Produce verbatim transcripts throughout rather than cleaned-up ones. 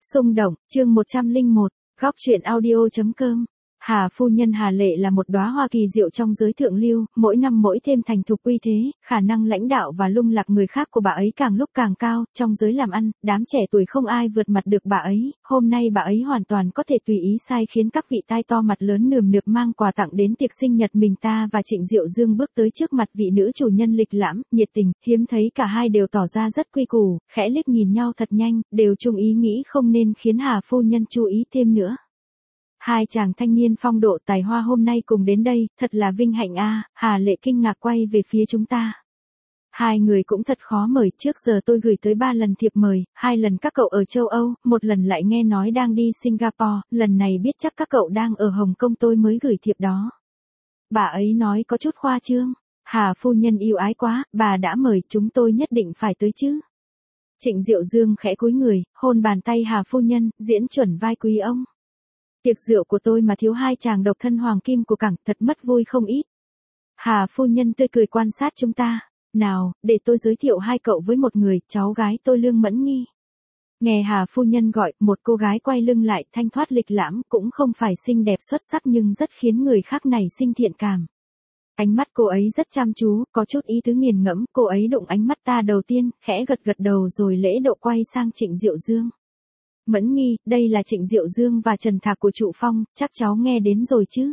Xung động, chương một trăm lẻ một, góc truyện audio chấm com. Hà phu nhân Hà Lệ là một đóa hoa kỳ diệu trong giới thượng lưu, mỗi năm mỗi thêm thành thục uy thế, khả năng lãnh đạo và lung lạc người khác của bà ấy càng lúc càng cao, trong giới làm ăn, đám trẻ tuổi không ai vượt mặt được bà ấy, hôm nay bà ấy hoàn toàn có thể tùy ý sai khiến các vị tai to mặt lớn nườm nượp mang quà tặng đến tiệc sinh nhật mình ta và Trịnh Diệu Dương bước tới trước mặt vị nữ chủ nhân lịch lãm, nhiệt tình, hiếm thấy cả hai đều tỏ ra rất quy củ, khẽ liếc nhìn nhau thật nhanh, đều chung ý nghĩ không nên khiến Hà phu nhân chú ý thêm nữa. Hai chàng thanh niên phong độ tài hoa hôm nay cùng đến đây, thật là vinh hạnh a. Hà Lệ kinh ngạc quay về phía chúng ta. Hai người cũng thật khó mời, trước giờ tôi gửi tới ba lần thiệp mời, hai lần các cậu ở châu Âu, một lần lại nghe nói đang đi Singapore, lần này biết chắc các cậu đang ở Hồng Kông tôi mới gửi thiệp đó. Bà ấy nói có chút khoa trương. Hà phu nhân yêu ái quá, bà đã mời, chúng tôi nhất định phải tới chứ. Trịnh Diệu Dương khẽ cúi người, hôn bàn tay Hà phu nhân, diễn chuẩn vai quý ông. Tiệc rượu của tôi mà thiếu hai chàng độc thân hoàng kim của cảng, thật mất vui không ít. Hà phu nhân tươi cười quan sát chúng ta. Nào, để tôi giới thiệu hai cậu với một người, cháu gái tôi Lương Mẫn Nghi. Nghe Hà phu nhân gọi, một cô gái quay lưng lại, thanh thoát lịch lãm, cũng không phải xinh đẹp xuất sắc nhưng rất khiến người khác nảy sinh thiện cảm. Ánh mắt cô ấy rất chăm chú, có chút ý tứ nghiền ngẫm, cô ấy đụng ánh mắt ta đầu tiên, khẽ gật gật đầu rồi lễ độ quay sang Trịnh Diệu Dương. Mẫn Nghi, đây là Trịnh Diệu Dương và Trần Thạc của Trụ Phong, chắc cháu nghe đến rồi chứ.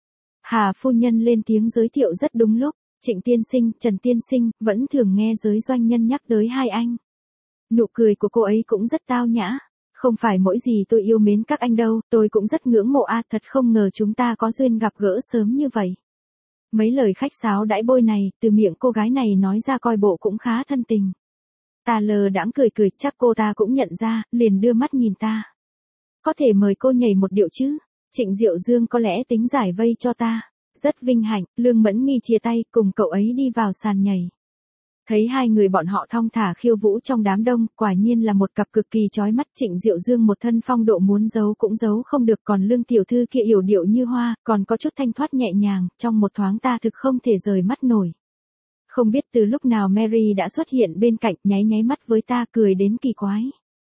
Hà phu nhân lên tiếng giới thiệu rất đúng lúc, Trịnh tiên sinh, Trần tiên sinh, vẫn thường nghe giới doanh nhân nhắc tới hai anh. Nụ cười của cô ấy cũng rất tao nhã. Không phải mỗi gì tôi yêu mến các anh đâu, tôi cũng rất ngưỡng mộ a, thật không ngờ chúng ta có duyên gặp gỡ sớm như vậy. Mấy lời khách sáo đãi bôi này, từ miệng cô gái này nói ra coi bộ cũng khá thân tình. Ta lờ đãng cười cười, chắc cô ta cũng nhận ra, liền đưa mắt nhìn ta. Có thể mời cô nhảy một điệu chứ? Trịnh Diệu Dương có lẽ tính giải vây cho ta. Rất vinh hạnh, Lương Mẫn Nghi chia tay, cùng cậu ấy đi vào sàn nhảy. Thấy hai người bọn họ thong thả khiêu vũ trong đám đông, quả nhiên là một cặp cực kỳ chói mắt. Trịnh Diệu Dương một thân phong độ muốn giấu cũng giấu không được, còn Lương tiểu thư kia yểu điệu như hoa, còn có chút thanh thoát nhẹ nhàng, trong một thoáng ta thực không thể rời mắt nổi. Không biết từ lúc nào Mary đã xuất hiện bên cạnh, nháy nháy mắt với ta, cười đến kỳ quái.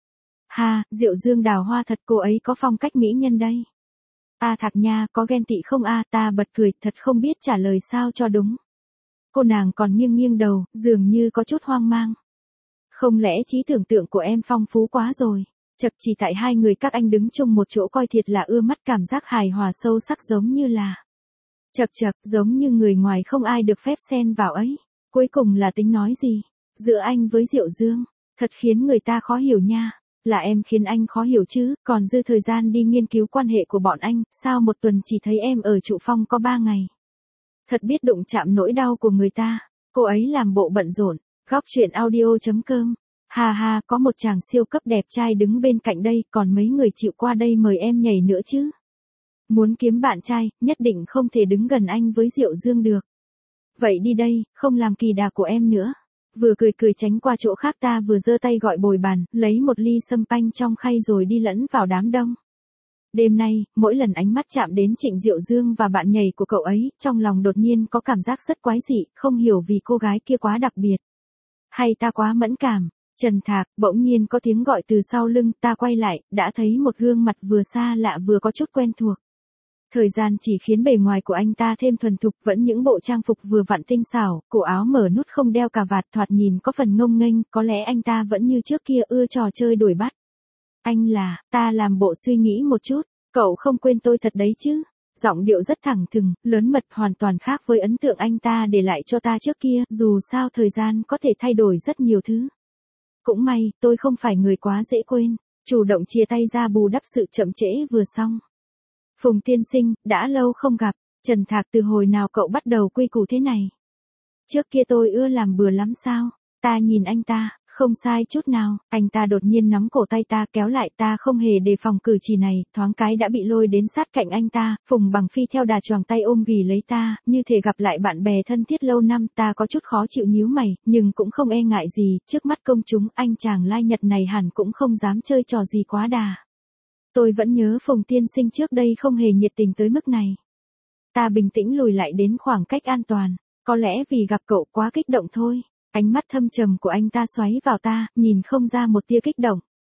Ha, Diệu Dương đào hoa thật, cô ấy có phong cách mỹ nhân đây. A Thạc nha, có ghen tị không a? Ta bật cười, thật không biết trả lời sao cho đúng. Cô nàng còn nghiêng nghiêng đầu, dường như có chút hoang mang. Không lẽ trí tưởng tượng của em phong phú quá rồi? Chật, chỉ tại hai người các anh đứng chung một chỗ coi thiệt là ưa mắt, cảm giác hài hòa sâu sắc giống như là. Chật chật, giống như người ngoài không ai được phép xen vào ấy. Cuối cùng là tính nói gì? Giữa anh với Diệu Dương, thật khiến người ta khó hiểu nha. Là em khiến anh khó hiểu chứ, còn dư thời gian đi nghiên cứu quan hệ của bọn anh, sao một tuần chỉ thấy em ở Trụ Phong có ba ngày. Thật biết đụng chạm nỗi đau của người ta. Cô ấy làm bộ bận rộn. Góc truyện audio chấm com. Hà hà, có một chàng siêu cấp đẹp trai đứng bên cạnh đây, còn mấy người chịu qua đây mời em nhảy nữa chứ. Muốn kiếm bạn trai, nhất định không thể đứng gần anh với Diệu Dương được. Vậy đi đây, không làm kỳ đà của em nữa. Vừa cười cười tránh qua chỗ khác, ta vừa giơ tay gọi bồi bàn, lấy một ly sâm panh trong khay rồi đi lẫn vào đám đông. Đêm nay, mỗi lần ánh mắt chạm đến Trịnh Diệu Dương và bạn nhảy của cậu ấy, trong lòng đột nhiên có cảm giác rất quái dị, không hiểu vì cô gái kia quá đặc biệt. Hay ta quá mẫn cảm. Trần Thạc, bỗng nhiên có tiếng gọi từ sau lưng, ta quay lại, đã thấy một gương mặt vừa xa lạ vừa có chút quen thuộc. Thời gian chỉ khiến bề ngoài của anh ta thêm thuần thục, vẫn những bộ trang phục vừa vặn tinh xảo, cổ áo mở nút không đeo cà vạt, thoạt nhìn có phần ngông nghênh, có lẽ anh ta vẫn như trước kia ưa trò chơi đuổi bắt. Anh là, ta làm bộ suy nghĩ một chút, cậu không quên tôi thật đấy chứ. Giọng điệu rất thẳng thừng, lớn mật, hoàn toàn khác với ấn tượng anh ta để lại cho ta trước kia, dù sao thời gian có thể thay đổi rất nhiều thứ. Cũng may, tôi không phải người quá dễ quên, chủ động chia tay ra bù đắp sự chậm trễ vừa xong. Phùng tiên sinh, đã lâu không gặp. Trần Thạc, từ hồi nào cậu bắt đầu quy củ thế này? Trước kia tôi ưa làm bừa lắm sao? Ta nhìn anh ta, không sai chút nào. Anh ta đột nhiên nắm cổ tay ta kéo lại, ta không hề đề phòng cử chỉ này, thoáng cái đã bị lôi đến sát cạnh anh ta. Phùng Bằng Phi theo đà choàng tay ôm ghì lấy ta, như thể gặp lại bạn bè thân thiết lâu năm. Ta có chút khó chịu nhíu mày, nhưng cũng không e ngại gì, trước mắt công chúng anh chàng lai Nhật này hẳn cũng không dám chơi trò gì quá đà. Tôi vẫn nhớ Phùng tiên sinh trước đây không hề nhiệt tình tới mức này. Ta bình tĩnh lùi lại đến khoảng cách an toàn, có lẽ vì gặp cậu quá kích động thôi. Ánh mắt thâm trầm của anh ta xoáy vào ta, nhìn không ra một tia kích động.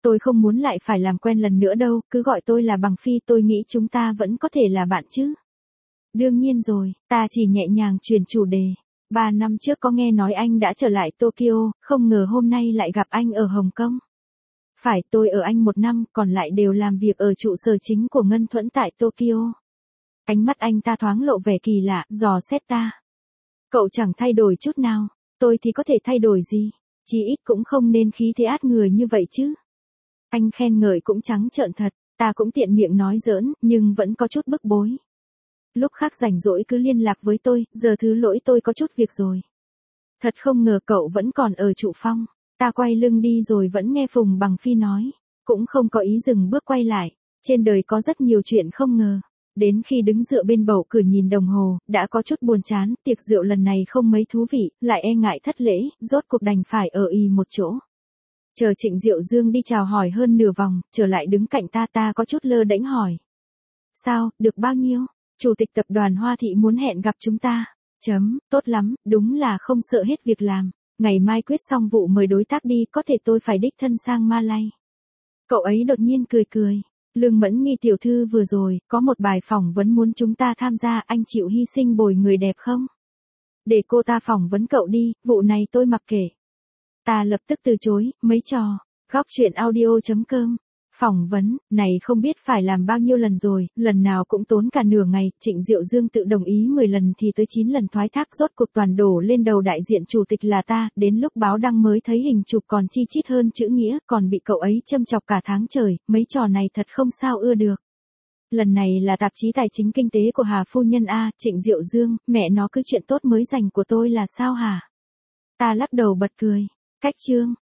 Tôi không muốn lại phải làm quen lần nữa đâu, cứ gọi tôi là Bằng Phi, tôi nghĩ chúng ta vẫn có thể là bạn chứ. Đương nhiên rồi, ta chỉ nhẹ nhàng chuyển chủ đề. Ba năm trước có nghe nói anh đã trở lại Tokyo, không ngờ hôm nay lại gặp anh ở Hồng Kông. Phải, tôi ở Anh một năm, còn lại đều làm việc ở trụ sở chính của Ngân Thuẫn tại Tokyo. Ánh mắt anh ta thoáng lộ vẻ kỳ lạ, dò xét ta. Cậu chẳng thay đổi chút nào, tôi thì có thể thay đổi gì, chí ít cũng không nên khí thế át người như vậy chứ. Anh khen ngợi cũng trắng trợn thật, ta cũng tiện miệng nói giỡn, nhưng vẫn có chút bức bối. Lúc khác rảnh rỗi cứ liên lạc với tôi, giờ thứ lỗi tôi có chút việc rồi. Thật không ngờ cậu vẫn còn ở trụ phong. Ta quay lưng đi rồi vẫn nghe Phùng Bằng Phi nói, cũng không có ý dừng bước quay lại. Trên đời có rất nhiều chuyện không ngờ. Đến khi đứng dựa bên bầu cửa nhìn đồng hồ, đã có chút buồn chán, tiệc rượu lần này không mấy thú vị, lại e ngại thất lễ, rốt cuộc đành phải ở ì một chỗ. Chờ Trịnh Diệu Dương đi chào hỏi hơn nửa vòng, trở lại đứng cạnh ta ta có chút lơ đễnh hỏi. Sao, được bao nhiêu? Chủ tịch tập đoàn Hoa Thị muốn hẹn gặp chúng ta. Chấm, tốt lắm, đúng là không sợ hết việc làm. Ngày mai quyết xong vụ mời đối tác đi, có thể tôi phải đích thân sang Malay. Cậu ấy đột nhiên cười cười. Lương Mẫn Nghi tiểu thư vừa rồi, có một bài phỏng vấn muốn chúng ta tham gia, anh chịu hy sinh bồi người đẹp không? Để cô ta phỏng vấn cậu đi, vụ này tôi mặc kệ. Ta lập tức từ chối, mấy trò. Góc chuyện audio chấm com. Phỏng vấn, này không biết phải làm bao nhiêu lần rồi, lần nào cũng tốn cả nửa ngày, Trịnh Diệu Dương tự đồng ý mười lần thì tới chín lần thoái thác, rốt cuộc toàn đổ lên đầu đại diện chủ tịch là ta, đến lúc báo đăng mới thấy hình chụp còn chi chít hơn chữ nghĩa, còn bị cậu ấy châm chọc cả tháng trời, mấy trò này thật không sao ưa được. Lần này là tạp chí tài chính kinh tế của Hà phu nhân a, Trịnh Diệu Dương, mẹ nó cứ chuyện tốt mới dành của tôi là sao hả? Ta lắc đầu bật cười, cách chương.